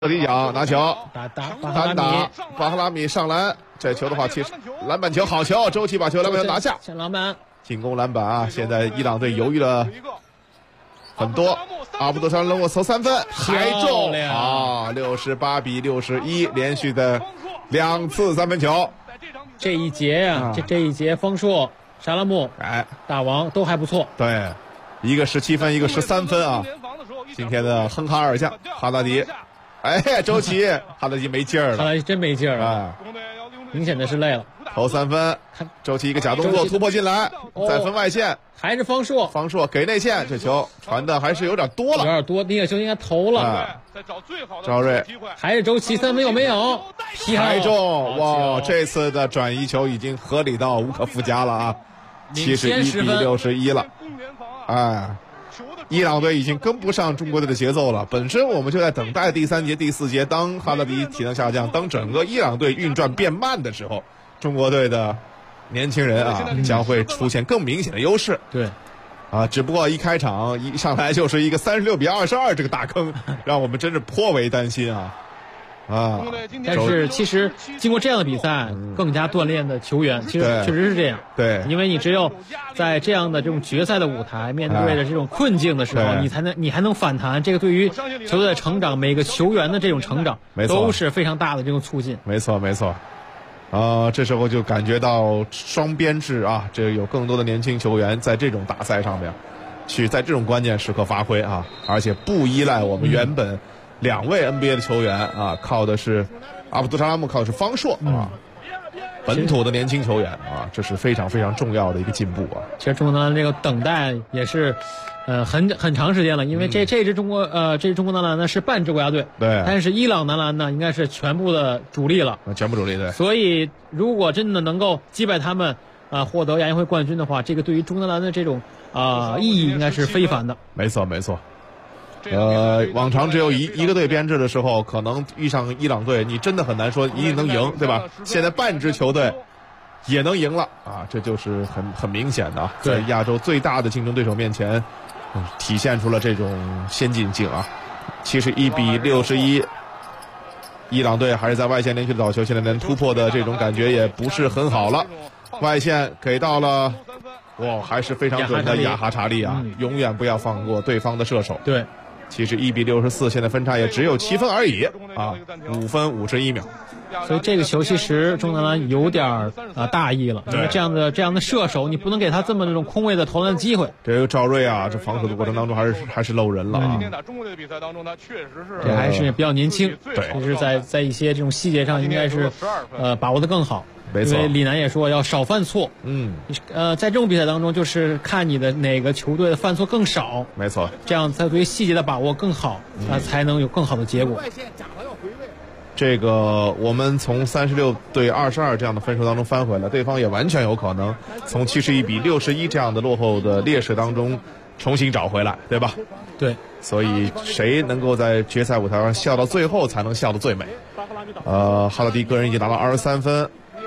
底角拿球， 单打巴赫拉米上篮，这球的话，其实篮板球好球，周琦把球篮板拿下， 抢篮板， 进攻篮板啊！现在伊朗队犹豫了很多，阿卜杜沙拉莫投3分还中啊，68比61，连续的2次3分球。 这一节呀，这一节方硕、沙拉木、大王都还不错。 对，一个17分，一个13分啊！今天的哼哈二将哈达迪。哎，周琦，哈达迪没劲儿了， 哈达迪真没劲儿啊，明显的是累了。 投3分，周琦一个假动作突破进来，再分外线， 还是方硕给内线，这球传的还是有点多了， 那个球应该投了。 赵睿还是周琦3分有没有？ 还中，哇！这次的转移球已经合理到无可复加了啊，71比61了，哎。伊朗队已经跟不上中国队的节奏了，本身我们就在等待第3节、第4节，当哈达迪体能下降，当整个伊朗队运转变慢的时候，中国队的年轻人啊将会出现更明显的优势。 对， 啊，只不过一开场一上来就是一个36比22这个大坑，让我们真是颇为担心啊。 但是其实经过这样的比赛，更加锻炼的球员，其实确实是这样。 对， 因为你只有在这样的这种决赛的舞台，面对着这种困境的时候，你还能反弹。这个对于球队的成长，每个球员的这种成长，都是非常大的这种促进。 没错，没错。这时候就感觉到双编制啊，这有更多的年轻球员在这种大赛上面，去在这种关键时刻发挥啊，而且不依赖我们原本2位 NBA 的球员啊，靠的是阿卜杜沙拉木，靠的是方硕啊，本土的年轻球员啊，这是非常非常重要的一个进步啊。 其实中国男篮这个等待也是，很长时间了，因为这支中国男篮呢是半支国家队， 对， 但是伊朗男篮呢应该是全部的主力了， 全部主力对。 所以如果真的能够击败他们，获得亚运会冠军的话，这个对于中国男篮的这种意义应该是非凡的。 没错，没错。往常只有一个队编制的时候，可能遇上伊朗队，你真的很难说一定能赢，对吧？现在半支球队也能赢了啊，这就是很明显的，在亚洲最大的竞争对手面前，体现出了这种先进性啊。71比61，伊朗队还是在外线连续的倒球，现在连突破的这种感觉也不是很好了。外线给到了，哇，还是非常准的雅哈查利啊，永远不要放过对方的射手。 对。 71比64，现在分差也只有7分而已啊，5分51秒。 所以这个球其实中国男篮有点大意了，因为这样的射手，你不能给他这么这种空位的投篮机会。 这个赵睿啊，这防守的过程当中还是漏人了啊。 今天打中国队的比赛当中，他确实是这还是比较年轻， 对， 就是在一些这种细节上应该是把握的更好。 没错， 因为李楠也说要少犯错。在这种比赛当中，就是看你的哪个球队的犯错更少。 没错， 这样才对于细节的把握更好，才能有更好的结果。 这个我们从36对22这样的分数当中翻回来，对方也完全有可能从71比61这样的落后的劣势当中重新找回来，对吧？ 对， 所以谁能够在决赛舞台上笑到最后，才能笑得最美。哈达迪个人已经拿到23分。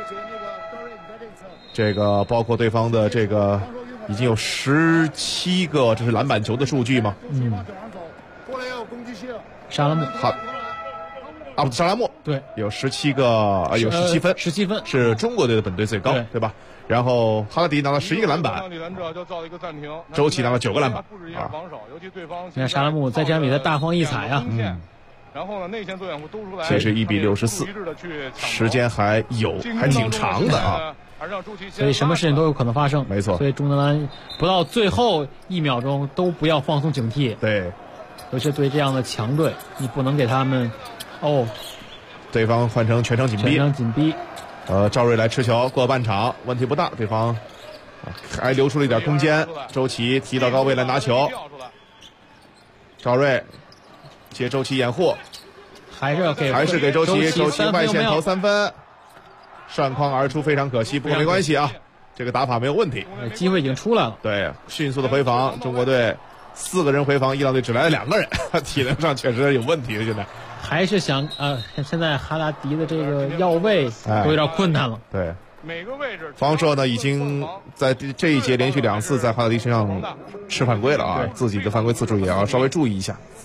这个包括对方的这个已经有17个，这是篮板球的数据吗？ 沙拉木阿卜杜沙拉木对， 有17个，有17分 ，17分是中国队的本队最高，对吧？然后哈达迪拿了11个篮板，周琦拿了9个篮板啊。 你看沙拉木在这场比赛大放异彩啊。 然后呢，内线作掩护都出来， 这是1比64，时间还挺长的啊。 所以什么事情都有可能发生， 没错。 所以中国男篮不到最后1秒钟都不要放松警惕。 对， 尤其对这样的强队，你不能给他们对方换成全程紧逼。赵睿来持球过半场，问题不大，对方还留出了一点空间。周琦提到高位来拿球，赵睿接周琦掩护， 还是给周琦外线投3分。上框而出，非常可惜，不过没关系啊，这个打法没有问题， 机会已经出来了。 对，迅速的回防，中国队4个人回防，伊朗队只来了2个人，体能上确实有问题。现在还是想现在哈达迪的这个要位都有点困难了。 对，每个位置，方硕呢已经在这一节连续2次在哈达迪身上吃犯规了啊，自己的犯规次数也要稍微注意一下。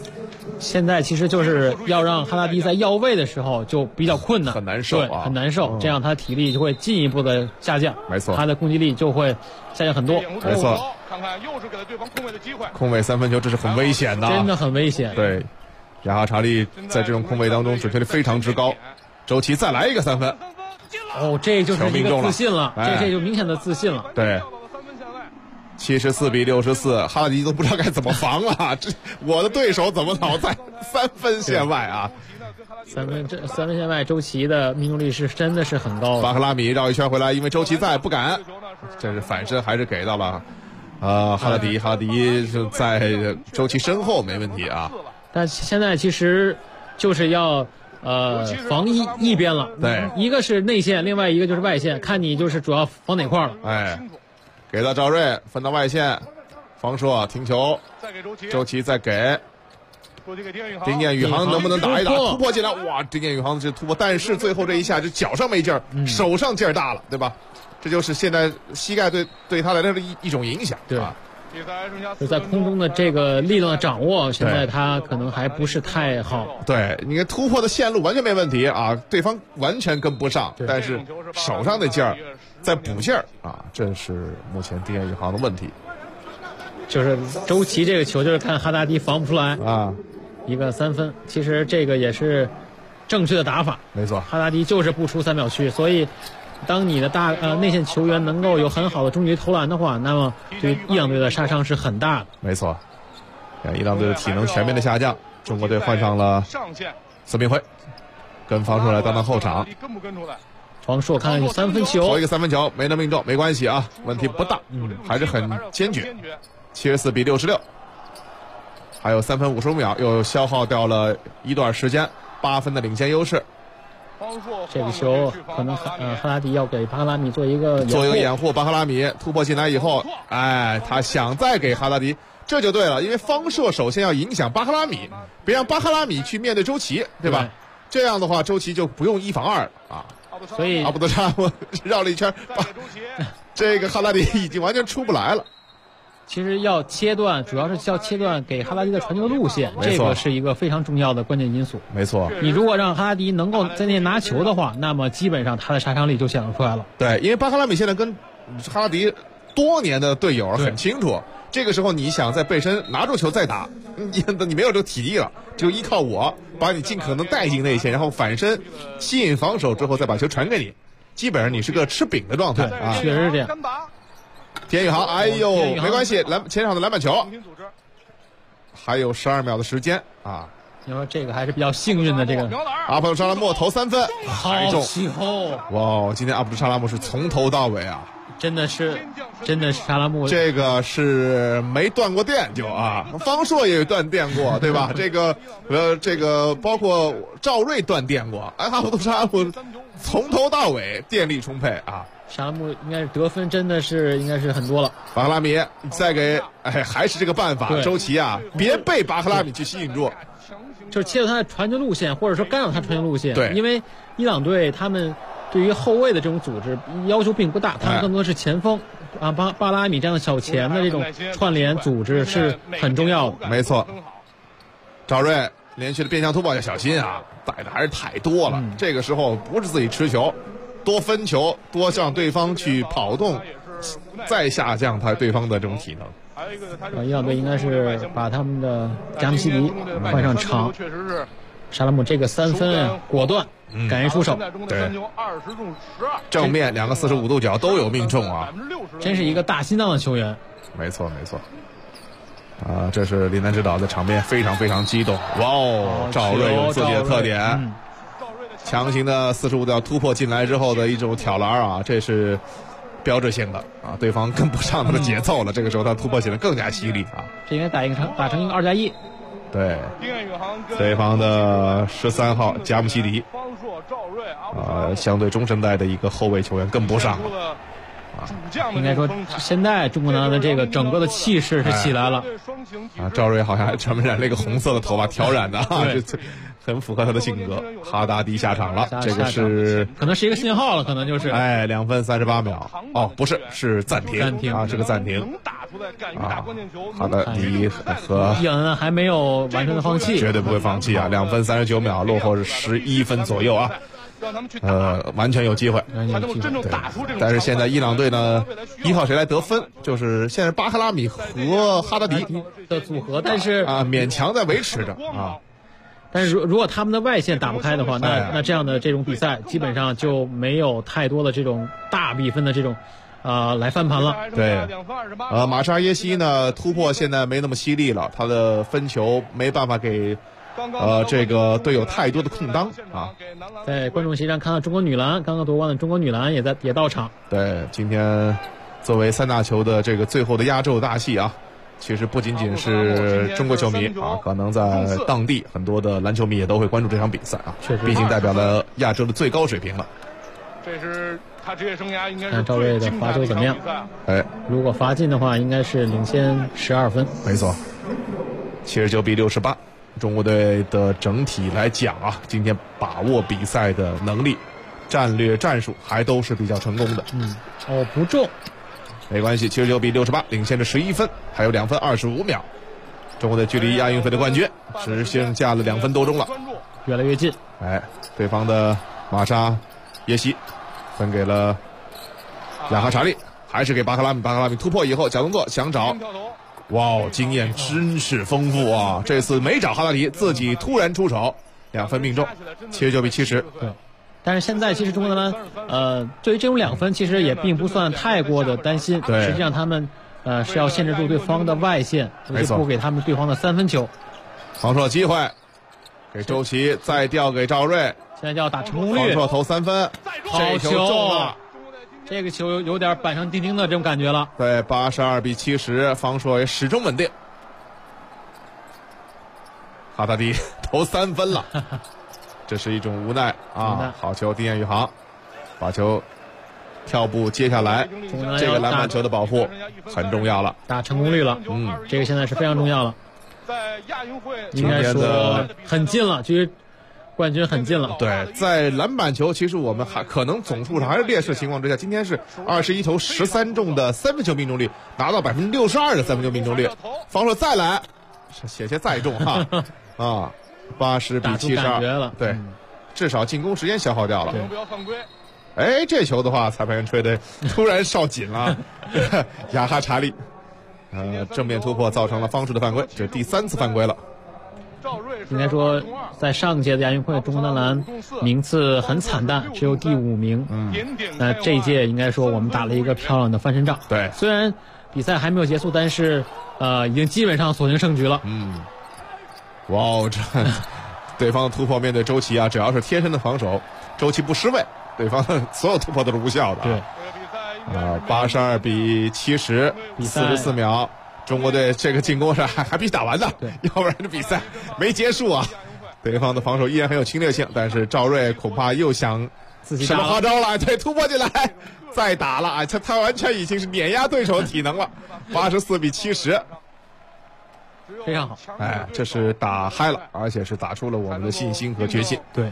现在其实就是要让哈达迪在要位的时候就比较困难， 很难受对，很难受，这样他体力就会进一步的下降， 没错， 他的攻击力就会下降很多， 没错。 看看又是给了对方空位的机会， 空位3分球这是很危险的， 真的很危险。 对，雅哈查利在这种空位当中准确率非常之高。周琦再来一个3分， 哦，这就是一个自信了，这就明显的自信了。 对。74比64，哈达迪都不知道该怎么防了。这我的对手怎么老在3分线外啊 ？3分线外，周琦的命中率是真的是很高的。 巴克拉米绕一圈回来，因为周琦在不敢，这是反身还是给到了哈达迪。哈达迪就在周琦身后没问题啊。 但现在其实就是要防一边了， 对， 一个是内线，另外一个就是外线，看你就是主要防哪块了。 哎。给到赵睿，分到外线，方硕停球，周琦再给，丁彦雨航能不能打一打突破进来？哇，丁彦雨航这突破，但是最后这一下就脚上没劲儿，手上劲儿大了，对吧？这就是现在膝盖对他来说的一种影响， 对吧？ 就在空中的这个力量的掌握，现在他可能还不是太好。 对，你看突破的线路完全没问题啊，对方完全跟不上，但是手上的劲儿在补劲儿啊，这是目前丁彦雨航的问题。 就是周琦这个球，就是看哈达迪防不出来啊， 一个3分，其实这个也是正确的打法。 没错， 哈达迪就是不出3秒区，所以。当你的内线球员能够有很好的中距离投篮的话，那么对伊朗队的杀伤是很大的。 没错，伊朗队的体能全面的下降，中国队换上了孙铭徽，跟方硕来当后场。 方硕看看有3分球， 投一个3分球没能命中，没关系啊，问题不大，还是很坚决。74比66，还有3分55秒，又消耗掉了一段时间，8分的领先优势。 这个球可能哈达迪要给巴克拉米做一个掩护，巴克拉米突破进来以后，哎，他想再给哈达迪，这就对了，因为方硕首先要影响巴克拉米，别让巴克拉米去面对周琦，对吧？这样的话，周琦就不用1防2了啊。 所以阿卜杜查拉姆绕了一圈，这个哈达迪已经完全出不来了。 其实要切断，主要是要切断给哈达迪的传球路线，这个是一个非常重要的关键因素。 没错， 你如果让哈达迪能够在那拿球的话，那么基本上他的杀伤力就显露出来了。 对，因为巴克拉米现在跟哈达迪多年的队友很清楚，这个时候你想在背身拿住球再打，你没有这个体力了，就依靠我把你尽可能带进内线，然后反身吸引防守之后再把球传给你，基本上你是个吃饼的状态啊， 确实是这样。 田宇航，哎呦，没关系，前场的篮板球，还有12秒的时间啊！ 你说这个还是比较幸运的，这个阿卜杜查拉木投3分， 好球！ 哇，今天阿卜杜查拉木是从头到尾啊， 真的是查拉木， 这个是没断过电就啊，方硕也断电过，对吧？这个包括赵睿断电过，阿卜杜查拉木从头到尾电力充沛啊。 沙拉木应该是得分真的是应该是很多了。 巴克拉米再给，哎，还是这个办法，周琦啊，别被巴克拉米去吸引住， 就是切断他的传球路线，或者说干扰他传球路线。 对， 因为伊朗队他们对于后卫的这种组织要求并不大，他们更多是前锋啊，巴拉米这样的小前的这种串联组织是很重要的。 没错，赵睿连续的变向突破要小心啊，带的还是太多了，这个时候不是自己持球。多分球，多让对方去跑动，再下降对方的这种体能。 伊朗队应该是把他们的加米西迪换上场，沙拉姆这个3分果断，敢于出手。 对，正面2个45度角都有命中啊， 真是一个大心脏的球员。 没错没错。啊，这是林丹指导在场边非常非常激动。哇哦，赵睿有自己的特点。强行的45度突破进来之后的一种挑篮啊，这是标志性的啊，对方跟不上他的节奏了，这个时候他突破起来更加犀利啊。 这应该打成一个2+1。 对，对方的13号加姆西迪，相对中生代的一个后卫球员跟不上了， 应该说，现在中国男篮的这个整个的气势是起来了。 赵睿好像还专门染了一个红色的头发，挑染的啊，这很符合他的性格。哈达迪下场了，这个是可能是一个信号了，可能就是 2分38秒。哦，不是，是暂停啊，是个暂停。哈达迪和伊朗还没有完全的放弃， 绝对不会放弃啊！2分39秒，落后是11分左右啊。完全有机会，但是现在伊朗队呢，依靠谁来得分？就是现在巴克拉米和哈达迪的组合，但是勉强在维持着啊。 但是如果他们的外线打不开的话，那这样的这种比赛基本上就没有太多的这种大比分的这种来翻盘了。 对，马沙耶西呢突破现在没那么犀利了，他的分球没办法给这个队友太多的空当啊。 在观众席上看到中国女篮刚刚夺冠的中国女篮也到场。 对，今天作为3大球的这个最后的压轴大戏啊，其实不仅仅是中国球迷啊，可能在当地很多的篮球迷也都会关注这场比赛啊，毕竟代表了亚洲的最高水平了。 这是他职业生涯应该是看赵睿的罚球怎么样？如果罚进的话，应该是领先12分。 没错，79比68。中国队的整体来讲啊，今天把握比赛的能力、战略战术还都是比较成功的。 不中， 没关系，79比68，领先着11分，还有2分25秒。中国队距离亚运会的冠军只剩下了2分多钟了， 越来越近。 对方的玛莎耶西分给了雅哈查利，还是给巴克拉米。巴克拉米突破以后，假动作想找。哇，经验真是丰富啊！这次没找哈达迪，自己突然出手，2分命中，79比70。 对，但是现在其实中国男篮，对于这种2分其实也并不算太过的担心。 对， 实际上他们是要限制住对方的外线， 没错， 不给他们对方的3分球。 防守机会，给周琦，再调给赵睿， 现在就要打成功率。 防守投3分，这球中了。 这个球有点板上钉钉的这种感觉了。 对，82比70，防守也始终稳定。哈达迪投3分了，这是一种无奈啊！好球，丁彦雨航把球跳步接下来，这个篮板球的保护很重要了， 打成功率了。这个现在是非常重要了。 在亚运会应该说很近了，距离冠军很近了。 对，在篮板球，其实我们还可能总数上还是劣势情况之下，今天是21投13中的3分球命中率，拿到62%的3分球命中率。防守再来，险些再中哈，80比72，对，至少进攻时间消耗掉了。这球的话，裁判员吹的突然哨紧了，雅哈查利，正面突破造成了方式的犯规，这是第3次犯规了。 应该说，在上届的亚运会，中国男篮名次很惨淡，只有第5名。那这一届应该说我们打了一个漂亮的翻身仗。 对， 虽然比赛还没有结束，但是已经基本上锁定胜局了。 哇，这对方的突破面对周琦啊，只要是贴身的防守，周琦不失位，对方的所有突破都是无效的。 对 ，82比70，比44秒。中国队这个进攻是还必须打完的，要不然这比赛没结束啊！对方的防守依然很有侵略性，但是赵睿恐怕又想什么花招了？对，突破进来，再打了啊！他完全已经是碾压对手的体能了，84比70， 非常好。 这是打嗨了，而且是打出了我们的信心和决心。 对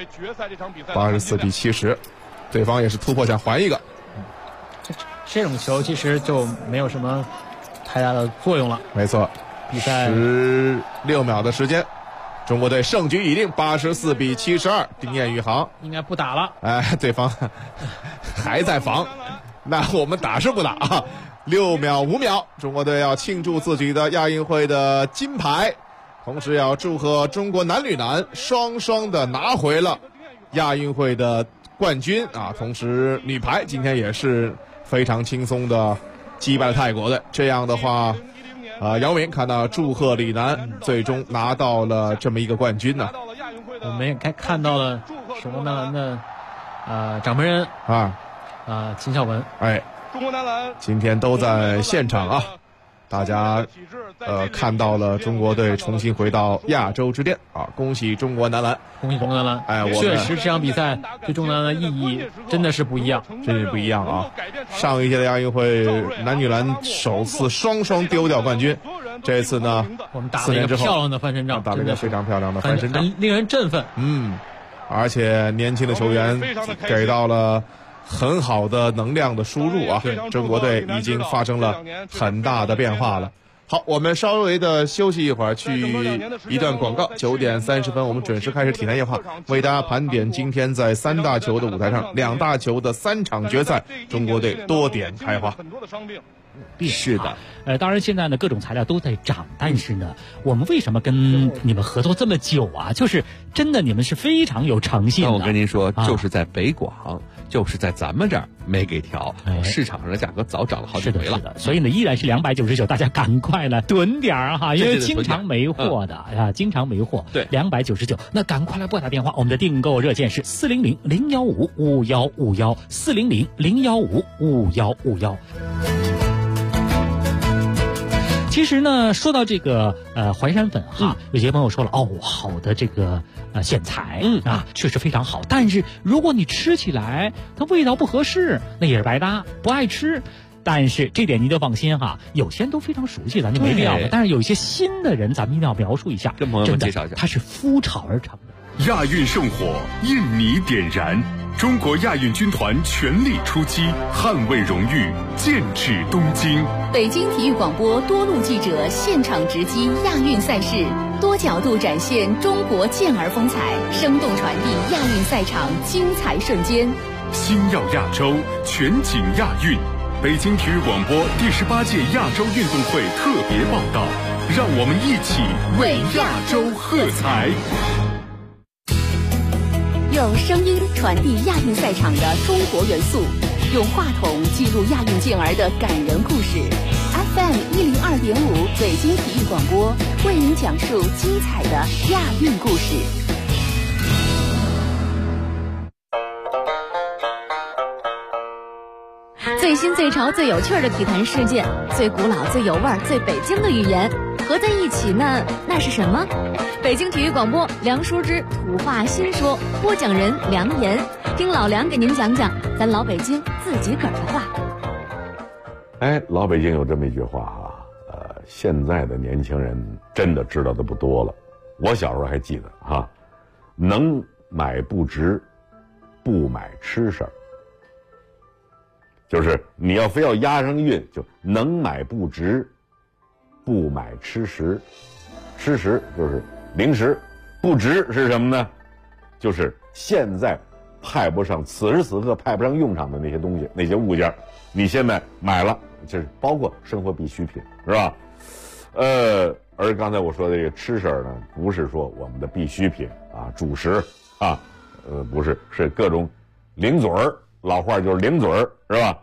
，84比70，对方也是突破想还一个。 这种球其实就没有什么太大的作用了。 没错， 比赛 16秒的时间，中国队胜局已定，84比72，丁彦雨航应该不打了。 对方还在防，那我们打是不打啊？6秒5秒，中国队要庆祝自己的亚运会的金牌，同时要祝贺中国男女篮双双的拿回了亚运会的冠军啊！同时女排今天也是非常轻松的击败了泰国队，这样的话，姚明看到祝贺李楠最终拿到了这么一个冠军呢。 我们也看到了中国男篮的掌门人秦晓雯， 中国男篮今天都在现场啊， 大家看到了中国队重新回到亚洲之巅啊！恭喜中国男篮， 恭喜中国男篮！ 哎， 确实这场比赛对中国男篮的意义真的是不一样， 真是不一样啊！上一届的亚运会男女篮首次双双丢掉冠军，这次呢， 我们打了一个漂亮的翻身仗， 打了一个非常漂亮的翻身仗， 很令人振奋。 而且年轻的球员给到了很好的能量的输入啊！对，中国队已经发生了很大的变化了。好，我们稍微的休息一会儿，去一段广告。9点30分，我们准时开始体坛夜话，为大家盘点今天在3大球的舞台上2大球的3场决赛，中国队多点开花。 是的，当然现在呢各种材料都在涨，但是呢，我们为什么跟你们合作这么久啊？就是真的你们是非常有诚信的。 那我跟您说，就是在北广，就是在咱们这儿没给调，市场上的价格早涨了好几回了。 是的，所以呢依然是299，大家赶快来囤点儿哈，因为经常没货的啊，经常没货。 对 ，299，那赶快来拨打电话，我们的订购热线是400-015-5151，400-015-5151。其实呢，说到这个淮山粉哈，有些朋友说了好的这个选材确实非常好，但是如果你吃起来它味道不合适，那也是白搭，不爱吃。但是这点您就放心哈，有些人都非常熟悉，咱就没必要了。但是有一些新的人，咱们一定要描述一下， 跟朋友们介绍一下， 它是麸炒而成的。 亚运圣火，印尼点燃。中国亚运军团全力出击，捍卫荣誉，剑指东京。 北京体育广播多路记者现场直击亚运赛事，多角度展现中国健儿风采，生动传递亚运赛场精彩瞬间。 星耀亚洲，全景亚运。北京体育广播第18届亚洲运动会特别报道，让我们一起为亚洲喝彩。 用声音传递亚运赛场的中国元素，用话筒记录亚运健儿的感人故事。FM 102.5北京体育广播为您讲述精彩的亚运故事。最新最潮最有趣的体坛事件，最古老最有味儿最北京的语言合在一起呢，那是什么？北京体育广播梁淑之土话新说，播讲人梁岩，听老梁给您讲讲咱老北京自己个儿的话。 老北京有这么一句话哈，现在的年轻人真的知道的不多了。我小时候还记得哈，能买不值，不买吃食儿。就是你要非要押上韵，就能买不值，不买吃食。吃食就是零食，不值是什么呢？就是现在派不上，此时此刻派不上用场的那些东西，那些物件，你现在买了，就是包括生活必需品，是吧？而刚才我说的这个吃食呢，不是说我们的必需品啊，主食啊，不是，是各种零嘴儿。老话就是零嘴儿，是吧？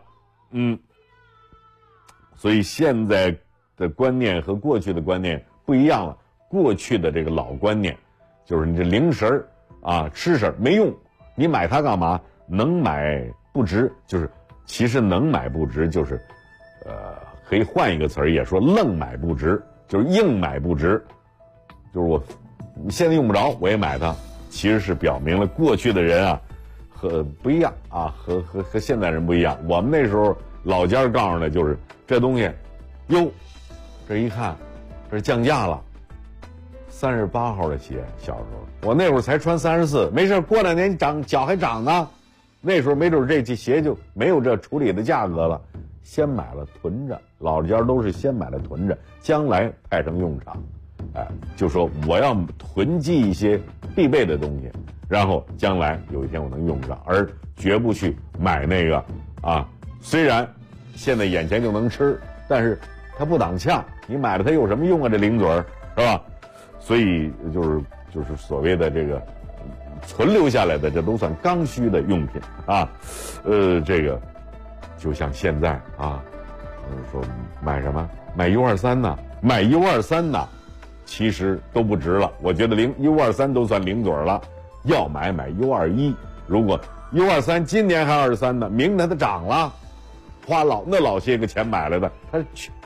所以现在的观念和过去的观念不一样了。过去的这个老观念，就是你这零食儿啊、吃食儿没用，你买它干嘛？能买不值，就是其实能买不值，就是可以换一个词儿也说愣买不值，就是硬买不值，就是我现在用不着我也买它，其实是表明了过去的人啊和不一样啊，和现在人不一样。我们那时候老家告诉的就是这东西，哟，这一看这是降价了。38号的鞋，小时候我那会儿才穿34，没事，过2年脚还长呢。那时候没准这鞋就没有这处理的价格了，先买了囤着，老家都是先买了囤着，将来派上用场。就说我要囤积一些必备的东西，然后将来有一天我能用上，而绝不去买那个啊。虽然现在眼前就能吃，但是它不挡呛，你买了它有什么用啊？这零嘴儿是吧？所以就是所谓的这个存留下来的，这都算刚需的用品啊。这个就像现在啊，说买什么买 U23 呢？买 U23 呢，其实都不值了。我觉得U23都算零嘴了，要买U21。如果 U23 今年还23呢，明年它涨了，花老些个钱买来的，它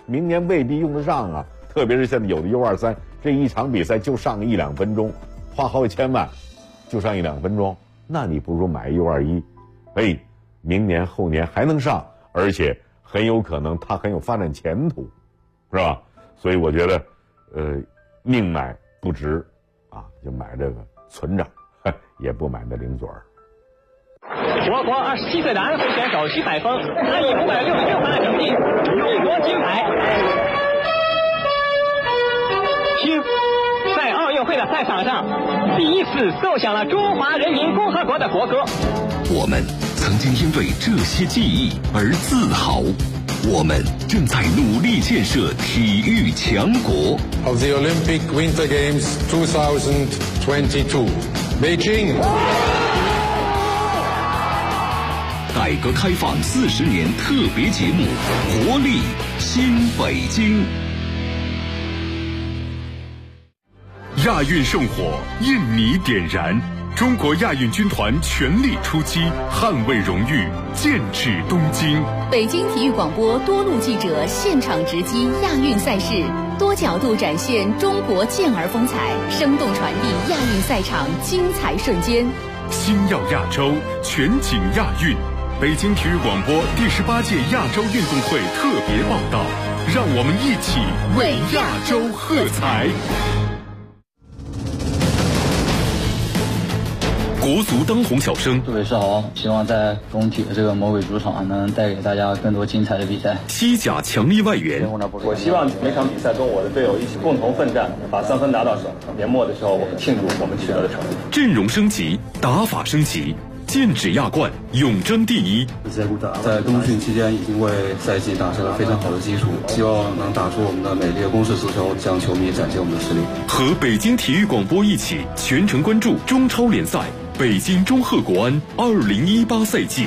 明年未必用得上啊。特别是现在有的 U23，这一场比赛就上1-2分钟，花好几千万，就上1-2分钟，那你不如买 U21，明年后年还能上，而且很有可能它很有发展前途，是吧？所以我觉得，宁买不值啊，就买这个存着，也不买那零嘴儿。 我国27岁的安徽选手徐百峰，他以566分的成绩荣夺金牌。听，在奥运会的赛场上，第一次奏响了中华人民共和国的国歌。 我们曾经因为这些记忆而自豪，我们正在努力建设体育强国。 Of the Olympic Winter Games 2022, Beijing。 改革开放40年特别节目，活力新北京。 亚运圣火，印尼点燃，中国亚运军团全力出击，捍卫荣誉，剑指东京。 北京体育广播多路记者现场直击亚运赛事，多角度展现中国健儿风采，生动传递亚运赛场精彩瞬间。 星耀亚洲，全景亚运。北京体育广播第18届亚洲运动会特别报道，让我们一起为亚洲喝彩。国足当红小生， 杜伟世豪，希望在工体的这个魔鬼主场能带给大家更多精彩的比赛。 西甲强力外援， 我希望每场比赛跟我的队友一起共同奋战，把3分拿到手。年末的时候，我们庆祝我们取得的成绩。 阵容升级，打法升级，剑指亚冠，永争第一。 在冬训期间已经为赛季打下了非常好的基础，希望能打出我们的美丽的攻势足球，向球迷展现我们的实力。 和北京体育广播一起全程关注中超联赛北京中赫国安2018赛季。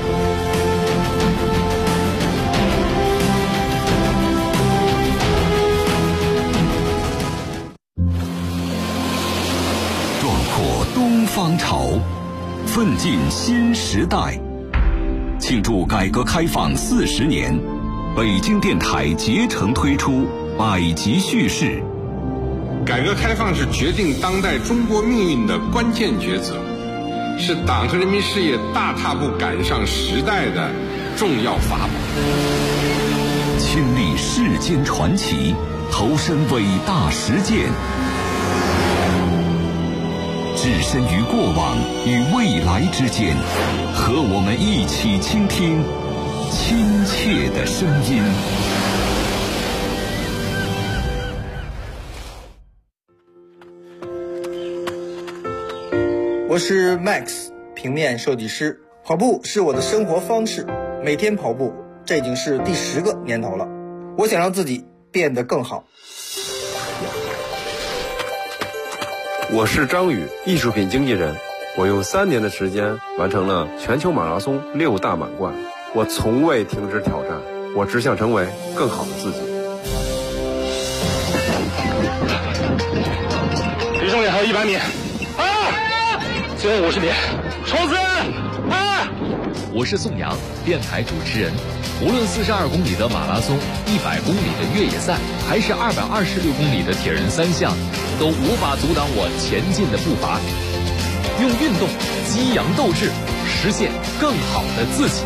壮阔东方潮，奋进新时代。庆祝改革开放40年，北京电台竭诚推出百集叙事。 改革开放是决定当代中国命运的关键抉择，是党和人民事业大踏步赶上时代的重要法宝。 亲历世间传奇，投身伟大实践，置身于过往与未来之间，和我们一起倾听亲切的声音。 我是 Max， 平面设计师。跑步是我的生活方式，每天跑步，这已经是第10个年头了。我想让自己变得更好。 我是张宇，艺术品经纪人。我用3年的时间完成了全球马拉松6大满贯。我从未停止挑战，我只想成为更好的自己。 离终点还有100米。最后50米，冲刺！ 我是宋阳，电台主持人。无论42公里的马拉松、100公里的越野赛，还是226公里的铁人3项，都无法阻挡我前进的步伐。用运动激扬斗志，实现更好的自己。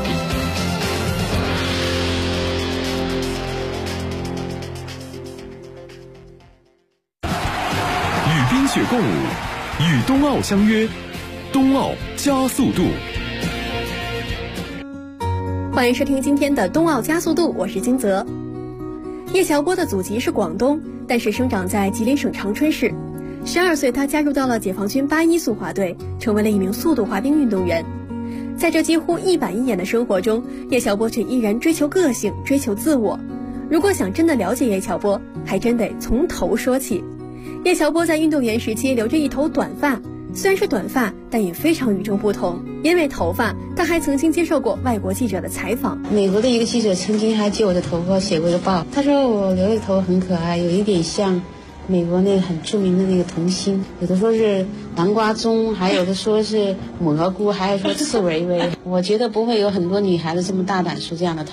与冰雪共舞，与冬奥相约，冬奥加速度。 欢迎收听今天的冬奥加速度，我是金泽。叶晓波的祖籍是广东，但是生长在吉林省长春市。12岁，他加入到了解放军81速滑队，成为了一名速度滑冰运动员。在这几乎一板一眼的生活中，叶晓波却依然追求个性，追求自我。如果想真的了解叶晓波，还真得从头说起。叶晓波在运动员时期留着一头短发，虽然是短发，但也非常与众不同。因为头发，他还曾经接受过外国记者的采访。 美国的一个记者曾经还借我的头发写过一个报，他说我留的头很可爱，有一点像美国那个很著名的那个童星，有的说是南瓜棕，还有的说是蘑菇，还有说刺猬尾。我觉得不会有很多女孩子这么大胆梳这样的头。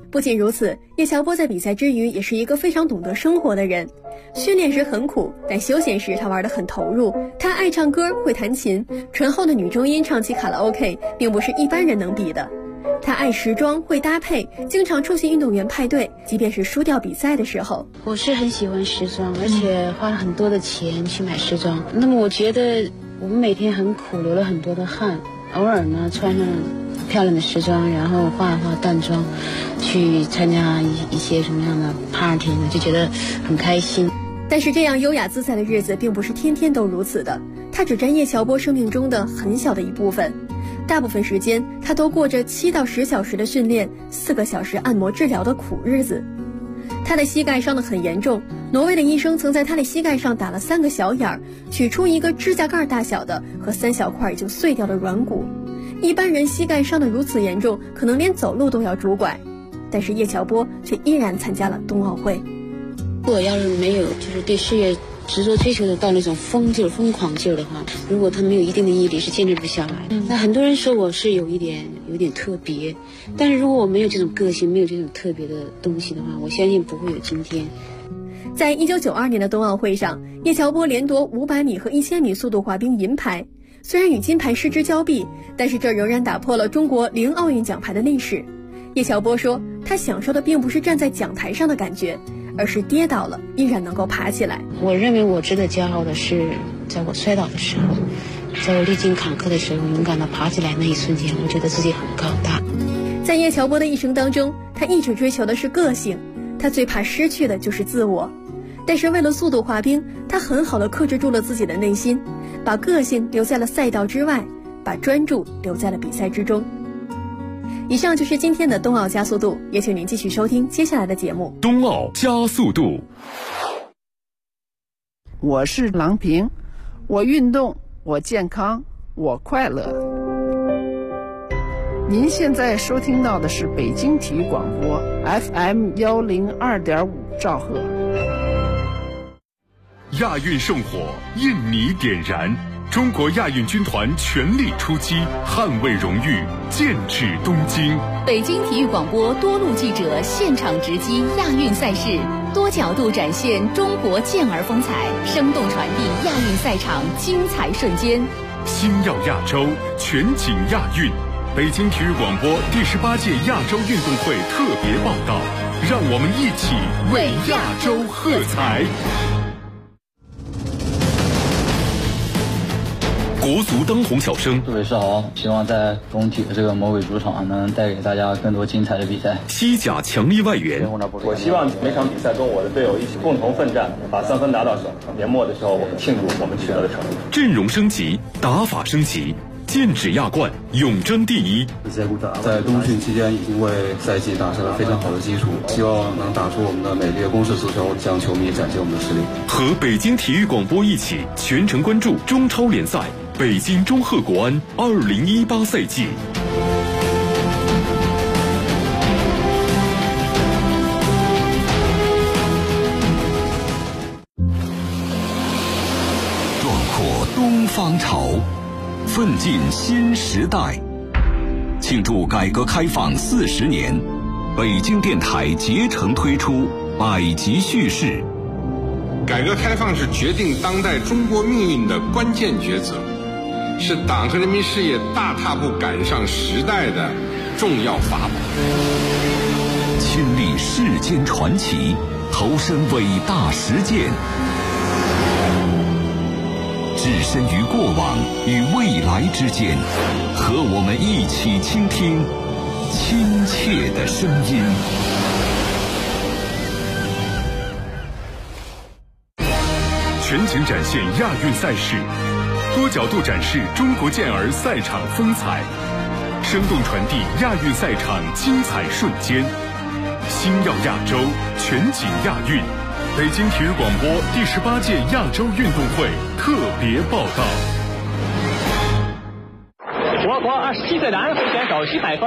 不仅如此，叶乔波在比赛之余也是一个非常懂得生活的人。训练时很苦，但休闲时他玩得很投入。他爱唱歌，会弹琴，醇厚的女中音唱起卡拉 OK 并不是一般人能比的。他爱时装，会搭配，经常出席运动员派对，即便是输掉比赛的时候。 我是很喜欢时装，而且花了很多的钱去买时装。那么我觉得我们每天很苦，流了很多的汗，偶尔呢穿上漂亮的时装，然后化一化淡妆，去参加一些什么样的 party 呢，就觉得很开心。 但是这样优雅自在的日子并不是天天都如此的，它只占叶乔波生命中的很小的一部分。大部分时间他都过着7到10小时的训练，4个小时按摩治疗的苦日子。他的膝盖伤得很严重，挪威的医生曾在他的膝盖上打了3个小眼儿，取出一个指甲盖大小的和3小块也就碎掉的软骨。一般人膝盖伤得如此严重，可能连走路都要拄拐，但是叶乔波却依然参加了冬奥会。 如果要是没有就是对事业执着追求的到那种疯狂劲儿的话，如果他没有一定的毅力，是坚持不下来。那很多人说我是有一点特别，但是如果我没有这种个性，没有这种特别的东西的话，我相信不会有今天。 在1992年的冬奥会上，叶乔波连夺500米和1000米速度滑冰银牌，虽然与金牌失之交臂，但是这仍然打破了中国0奥运奖牌的历史。叶乔波说，他享受的并不是站在讲台上的感觉，而是跌倒了依然能够爬起来。 我认为我值得骄傲的是，在我摔倒的时候，在我历经坎坷的时候，勇敢地爬起来那一瞬间，我觉得自己很高大。 在叶乔波的一生当中，他一直追求的是个性，他最怕失去的就是自我。但是为了速度滑冰，他很好地克制住了自己的内心，把个性留在了赛道之外，把专注留在了比赛之中。以上就是今天的冬奥加速度，也请您继续收听接下来的节目。 冬奥加速度， 我是郎平，我运动，我健康，我快乐。您现在收听到的是北京体育广播 FM102.5兆赫。 亚运圣火，印尼点燃。中国亚运军团全力出击，捍卫荣誉，剑指东京。 北京体育广播多路记者现场直击亚运赛事，多角度展现中国健儿风采，生动传递亚运赛场精彩瞬间。 星耀亚洲，全景亚运。北京体育广播第18届亚洲运动会特别报道，让我们一起为亚洲喝彩。国足当红小生， 杜伟世豪，希望在中体的这个魔鬼主场能带给大家更多精彩的比赛。 西甲强力外援， 我希望每场比赛跟我的队友一起共同奋战，把3分拿到手。年末的时候，我们庆祝我们取得的成绩。 阵容升级，打法升级，剑指亚冠，永争第一。 在冬训期间已经为赛季打下了非常好的基础，希望能打出我们的美丽的攻势足球，向球迷展现我们的实力。 和北京体育广播一起全程关注中超联赛北京中赫国安2018赛季。 壮阔东方潮，奋进新时代。庆祝改革开放40年，北京电台竭诚推出百集叙事。 改革开放是决定当代中国命运的关键抉择，是党和人民事业大踏步赶上时代的重要法宝。 亲历世间传奇，投身伟大实践，置身于过往与未来之间，和我们一起倾听亲切的声音。 全景展现亚运赛事，多角度展示中国健儿赛场风采，生动传递亚运赛场精彩瞬间。星耀亚洲，全景亚运。北京体育广播第18届亚洲运动会特别报道。 我国27岁的安徽选手徐海峰